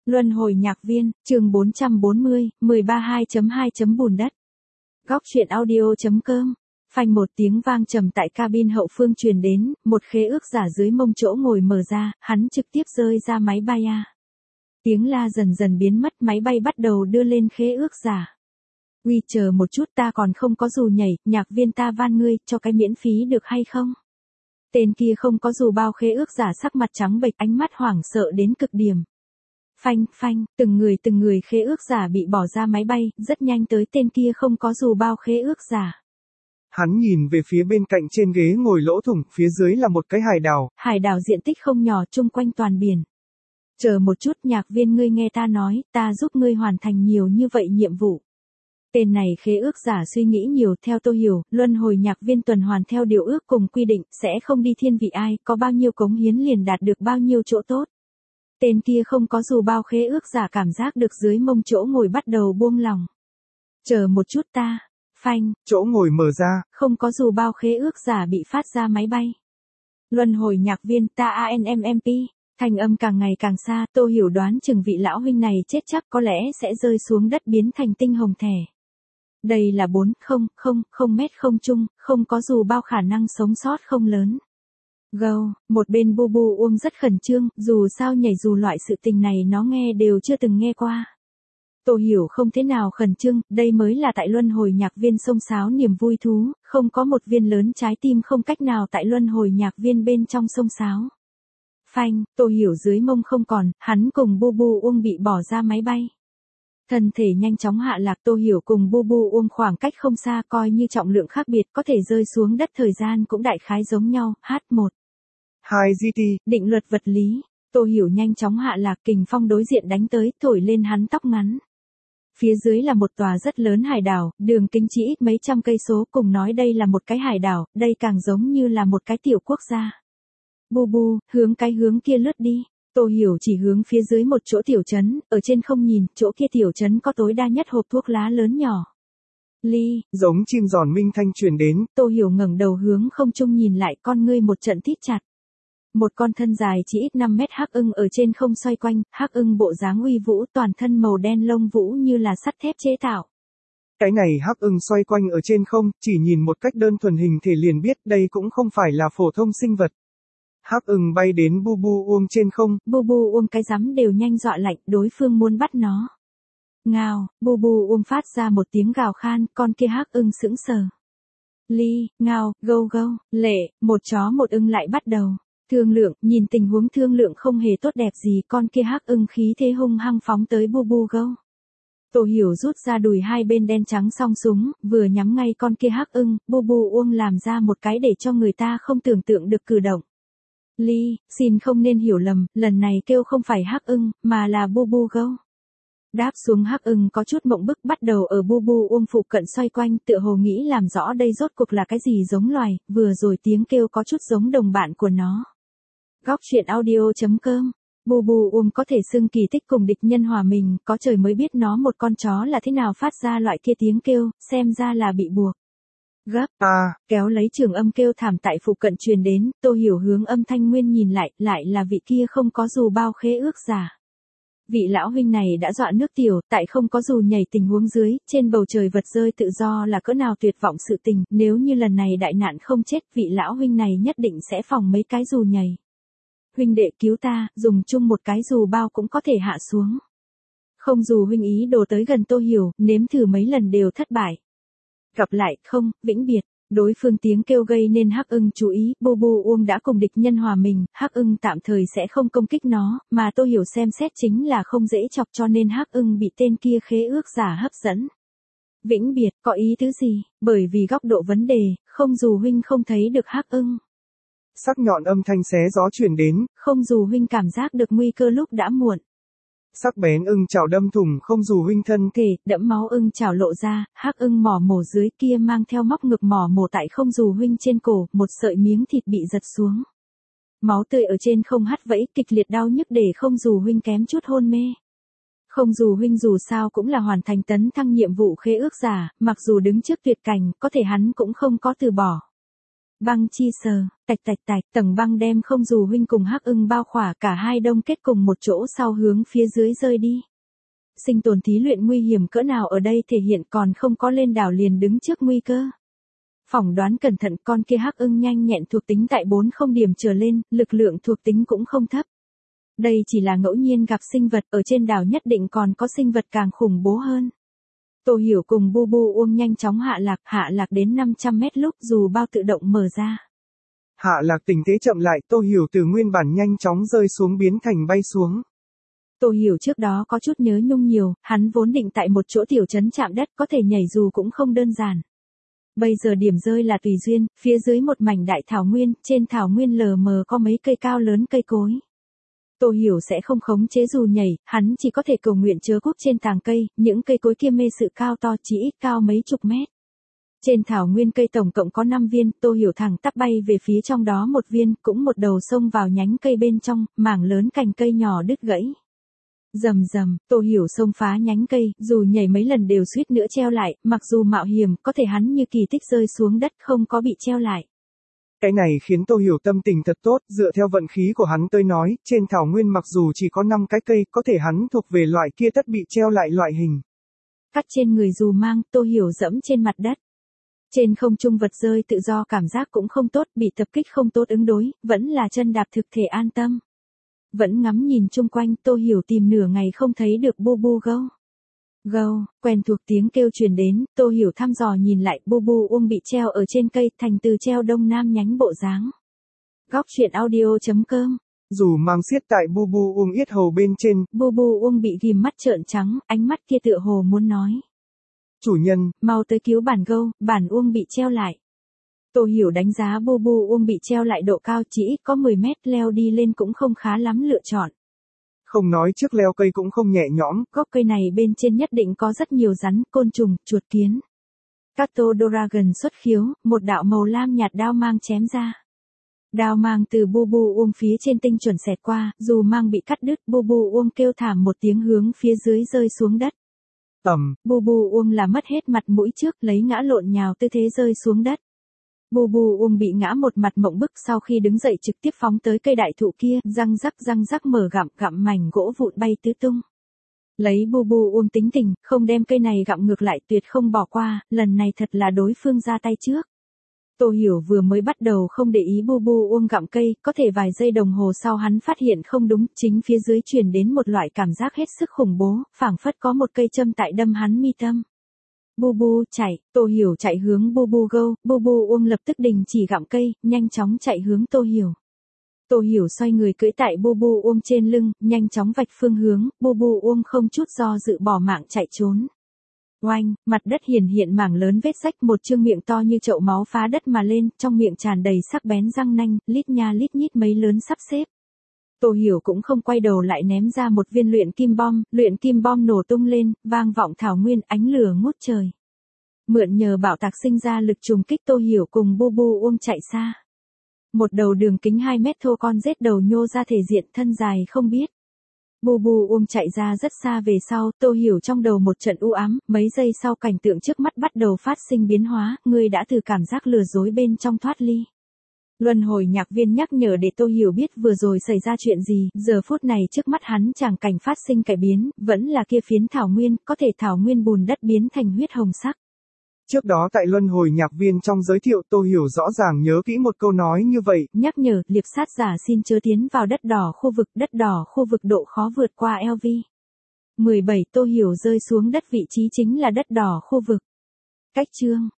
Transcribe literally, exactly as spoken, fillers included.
Luân hồi nhạc viên, chương bốn trăm bốn mươi, mười ba hai chấm hai chấm bùn đất. Góc truyện audio.com. Phanh một tiếng vang trầm tại cabin hậu phương truyền đến, một khế ước giả dưới mông chỗ ngồi mở ra, hắn trực tiếp rơi ra máy bay a. Tiếng la dần dần biến mất, máy bay bắt đầu đưa lên khế ước giả. Uy chờ một chút, ta còn không có dù nhảy, nhạc viên ta van ngươi, cho cái miễn phí được hay không? Tên kia không có dù bao khế ước giả sắc mặt trắng bệch, ánh mắt hoảng sợ đến cực điểm. Phanh, phanh, từng người từng người khế ước giả bị bỏ ra máy bay, rất nhanh tới tên kia không có dù bao khế ước giả. Hắn nhìn về phía bên cạnh trên ghế ngồi lỗ thủng, phía dưới là một cái hải đảo. Hải đảo diện tích không nhỏ, chung quanh toàn biển. Chờ một chút, nhạc viên, ngươi nghe ta nói, ta giúp ngươi hoàn thành nhiều như vậy nhiệm vụ. Tên này khế ước giả suy nghĩ nhiều, theo tôi hiểu, luân hồi nhạc viên tuần hoàn theo điều ước cùng quy định, sẽ không đi thiên vị ai, có bao nhiêu cống hiến liền đạt được bao nhiêu chỗ tốt. Tên kia không có dù bao khế ước giả cảm giác được dưới mông chỗ ngồi bắt đầu buông lỏng. Chờ một chút ta. Phanh. Chỗ ngồi mở ra. Không có dù bao khế ước giả bị phát ra máy bay. Luân hồi nhạc viên ta a en em em pê. Thanh âm càng ngày càng xa, tôi hiểu đoán chừng vị lão huynh này chết chắc có lẽ sẽ rơi xuống đất biến thành tinh hồng thẻ. Đây là bốn không không không mét không trung, không có dù bao khả năng sống sót không lớn. Gâu, một bên bu bu uông rất khẩn trương, dù sao nhảy dù loại sự tình này nó nghe đều chưa từng nghe qua. Tôi hiểu không thế nào khẩn trương, đây mới là tại luân hồi nhạc viên xông xáo niềm vui thú, không có một viên lớn trái tim không cách nào tại luân hồi nhạc viên bên trong xông xáo. Phanh, tôi hiểu dưới mông không còn, hắn cùng bu bu uông bị bỏ ra máy bay. Thân thể nhanh chóng hạ lạc, tôi hiểu cùng bu bu uông khoảng cách không xa, coi như trọng lượng khác biệt có thể rơi xuống đất thời gian cũng đại khái giống nhau, H một. hai giê tê. Định luật vật lý, tôi hiểu nhanh chóng hạ lạc, kình phong đối diện đánh tới, thổi lên hắn tóc ngắn. Phía dưới là một tòa rất lớn hải đảo, đường kính chỉ ít mấy trăm cây số, cùng nói đây là một cái hải đảo, đây càng giống như là một cái tiểu quốc gia. Bu bu, hướng cái hướng kia lướt đi. Tôi hiểu chỉ hướng phía dưới một chỗ tiểu trấn, ở trên không nhìn, chỗ kia tiểu trấn có tối đa nhất hộp thuốc lá lớn nhỏ. Ly, giống chim giòn minh thanh truyền đến. Tôi hiểu ngẩng đầu hướng không trung nhìn lại, con ngươi một trận thít chặt. Một con thân dài chỉ ít năm mét hắc ưng ở trên không xoay quanh, hắc ưng bộ dáng uy vũ, toàn thân màu đen lông vũ như là sắt thép chế tạo. Cái này hắc ưng xoay quanh ở trên không, chỉ nhìn một cách đơn thuần hình thể liền biết đây cũng không phải là phổ thông sinh vật. Hắc ưng bay đến bu bu uông trên không. Bu bu uông cái rắm đều nhanh dọa lạnh, đối phương muốn bắt nó. Ngao, bu bu uông phát ra một tiếng gào khan, con kia hắc ưng sững sờ. Ly, ngao, gâu gâu, lệ, một chó một ưng lại bắt đầu. Thương lượng, nhìn tình huống thương lượng không hề tốt đẹp gì, con kia hắc ưng khí thế hung hăng phóng tới bu bu gâu. Tổ hiểu rút ra đùi hai bên đen trắng song súng, vừa nhắm ngay con kia hắc ưng, bu bu uông làm ra một cái để cho người ta không tưởng tượng được cử động. Ly, xin không nên hiểu lầm, lần này kêu không phải hắc ưng, mà là bu bu gâu. Đáp xuống hắc ưng có chút mộng bức, bắt đầu ở bu bu uông phụ cận xoay quanh, tựa hồ nghĩ làm rõ đây rốt cuộc là cái gì giống loài, vừa rồi tiếng kêu có chút giống đồng bạn của nó. Góc truyện audio.com. Bu bu uông có thể xưng kỳ tích cùng địch nhân hòa mình, có trời mới biết nó một con chó là thế nào phát ra loại kia tiếng kêu, xem ra là bị buộc. Gấp, à, kéo lấy trường âm kêu thảm tại phụ cận truyền đến, tôi hiểu hướng âm thanh nguyên nhìn lại, lại là vị kia không có dù bao khế ước giả. Vị lão huynh này đã dọa nước tiểu, tại không có dù nhảy tình huống dưới, trên bầu trời vật rơi tự do là cỡ nào tuyệt vọng sự tình, nếu như lần này đại nạn không chết, vị lão huynh này nhất định sẽ phòng mấy cái dù nhảy. Huynh đệ cứu ta, dùng chung một cái dù bao cũng có thể hạ xuống. Không dù huynh ý đồ tới gần tôi hiểu, nếm thử mấy lần đều thất bại. Gặp lại, không, vĩnh biệt. Đối phương tiếng kêu gây nên hắc ưng chú ý, bu bu uông đã cùng địch nhân hòa mình, hắc ưng tạm thời sẽ không công kích nó, mà tôi hiểu xem xét chính là không dễ chọc cho nên hắc ưng bị tên kia khế ước giả hấp dẫn. Vĩnh biệt, có ý tứ gì? Bởi vì góc độ vấn đề, không dù huynh không thấy được hắc ưng. Sắc nhọn âm thanh xé gió truyền đến. Không dù huynh cảm giác được nguy cơ lúc đã muộn. Sắc bén ưng chảo đâm thủng không dù huynh thân thể, đẫm máu ưng chảo lộ ra, hắc ưng mỏ mổ dưới kia mang theo móc ngực mỏ mổ tại không dù huynh trên cổ, một sợi miếng thịt bị giật xuống. Máu tươi ở trên không hắt vẫy, kịch liệt đau nhức để không dù huynh kém chút hôn mê. Không dù huynh dù sao cũng là hoàn thành tấn thăng nhiệm vụ khế ước giả, mặc dù đứng trước tuyệt cảnh, có thể hắn cũng không có từ bỏ. Băng chi sờ, tạch tạch tạch, tầng băng đem không dù huynh cùng Hắc Ưng bao khỏa, cả hai đông kết cùng một chỗ sau hướng phía dưới rơi đi. Sinh tồn thí luyện nguy hiểm cỡ nào ở đây thể hiện, còn không có lên đảo liền đứng trước nguy cơ. Phỏng đoán cẩn thận, con kia Hắc Ưng nhanh nhẹn thuộc tính tại bốn không điểm trở lên, lực lượng thuộc tính cũng không thấp. Đây chỉ là ngẫu nhiên gặp sinh vật, ở trên đảo nhất định còn có sinh vật càng khủng bố hơn. Tô Hiểu cùng Bu Bu Uông nhanh chóng hạ lạc, hạ lạc đến năm trăm mét lúc dù bao tự động mở ra. Hạ lạc tình thế chậm lại, Tô Hiểu từ nguyên bản nhanh chóng rơi xuống biến thành bay xuống. Tô Hiểu trước đó có chút nhớ nhung nhiều, hắn vốn định tại một chỗ tiểu trấn chạm đất có thể nhảy dù cũng không đơn giản. Bây giờ điểm rơi là tùy duyên, phía dưới một mảnh đại thảo nguyên, trên thảo nguyên lờ mờ có mấy cây cao lớn cây cối. Tô Hiểu sẽ không khống chế dù nhảy, hắn chỉ có thể cầu nguyện chớ cúc trên tàng cây, những cây cối kia mê sự cao to chỉ ít cao mấy chục mét. Trên thảo nguyên cây tổng cộng có năm viên, Tô Hiểu thẳng tắp bay về phía trong đó một viên, cũng một đầu xông vào nhánh cây bên trong, mảng lớn cành cây nhỏ đứt gãy. Rầm rầm, Tô Hiểu xông phá nhánh cây, dù nhảy mấy lần đều suýt nữa treo lại, mặc dù mạo hiểm, có thể hắn như kỳ tích rơi xuống đất không có bị treo lại. Cái này khiến Tô Hiểu tâm tình thật tốt, dựa theo vận khí của hắn tới nói, trên thảo nguyên mặc dù chỉ có năm cái cây, có thể hắn thuộc về loại kia tất bị treo lại loại hình. Cắt trên người dù mang, Tô Hiểu dẫm trên mặt đất. Trên không trung vật rơi tự do cảm giác cũng không tốt, bị tập kích không tốt ứng đối, vẫn là chân đạp thực thể an tâm. Vẫn ngắm nhìn chung quanh, Tô Hiểu tìm nửa ngày không thấy được Bu Bu gâu. Gâu, quen thuộc tiếng kêu truyền đến, Tô Hiểu thăm dò nhìn lại, Bu Bu Uông bị treo ở trên cây, thành từ treo đông nam nhánh bộ dáng. Góc truyện audio chấm com. Dù mang xiết tại Bu Bu Uông yết hầu bên trên, Bu Bu Uông bị ghim mắt trợn trắng, ánh mắt kia tựa hồ muốn nói. Chủ nhân, mau tới cứu bản gâu, bản Uông bị treo lại. Tô Hiểu đánh giá Bu Bu Uông bị treo lại độ cao chỉ ít có mười mét, leo đi lên cũng không khá lắm lựa chọn. Không nói trước leo cây cũng không nhẹ nhõm. Gốc cây này bên trên nhất định có rất nhiều rắn, côn trùng, chuột kiến. Kato Dragon xuất khiếu, một đạo màu lam nhạt đao mang chém ra. Đao mang từ Bu Bu Uông phía trên tinh chuẩn xẹt qua, dù mang bị cắt đứt, Bu Bu Uông kêu thảm một tiếng hướng phía dưới rơi xuống đất. Ầm, Bu Bu Uông là mất hết mặt mũi trước, lấy ngã lộn nhào tư thế rơi xuống đất. Bu Bu Uông bị ngã một mặt mộng bức, sau khi đứng dậy trực tiếp phóng tới cây đại thụ kia, răng rắc răng rắc mở gặm gặm mảnh gỗ vụn bay tứ tung. Lấy Bu Bu Uông tính tình, không đem cây này gặm ngược lại tuyệt không bỏ qua, lần này thật là đối phương ra tay trước. Tô Hiểu vừa mới bắt đầu không để ý Bu Bu Uông gặm cây, có thể vài giây đồng hồ sau hắn phát hiện không đúng, chính phía dưới truyền đến một loại cảm giác hết sức khủng bố, phảng phất có một cây châm tại đâm hắn mi tâm. Bu Bu chạy, Tô Hiểu chạy hướng Bu Bu gâu, Bu Bu Uông lập tức đình chỉ gặm cây, nhanh chóng chạy hướng Tô Hiểu. Tô Hiểu xoay người cưỡi tại Bu Bu Uông trên lưng, nhanh chóng vạch phương hướng, Bu Bu Uông không chút do dự bỏ mạng chạy trốn. Oanh, mặt đất hiển hiện mảng lớn vết rách, một chương miệng to như chậu máu phá đất mà lên, trong miệng tràn đầy sắc bén răng nanh, lít nha lít nhít mấy lớn sắp xếp. Tô Hiểu cũng không quay đầu lại ném ra một viên luyện kim bom, luyện kim bom nổ tung lên, vang vọng thảo nguyên, ánh lửa ngút trời. Mượn nhờ bạo tạc sinh ra lực trùng kích, Tô Hiểu cùng Bu Bu Uông chạy xa. Một đầu đường kính hai mét thô con rết đầu nhô ra thể diện, thân dài không biết. Bu Bu Uông chạy ra rất xa về sau, Tô Hiểu trong đầu một trận u ám, mấy giây sau cảnh tượng trước mắt bắt đầu phát sinh biến hóa, người đã từ cảm giác lừa dối bên trong thoát ly. Luân hồi nhạc viên nhắc nhở để Tô Hiểu biết vừa rồi xảy ra chuyện gì, giờ phút này trước mắt hắn tràng cảnh phát sinh cải biến, vẫn là kia phiến thảo nguyên, có thể thảo nguyên bùn đất biến thành huyết hồng sắc. Trước đó tại luân hồi nhạc viên trong giới thiệu, Tô Hiểu rõ ràng nhớ kỹ một câu nói như vậy. Nhắc nhở, liệp sát giả xin chớ tiến vào đất đỏ khu vực, đất đỏ khu vực độ khó vượt qua lv. mười bảy Tô Hiểu rơi xuống đất, vị trí chính là đất đỏ khu vực. Cách chương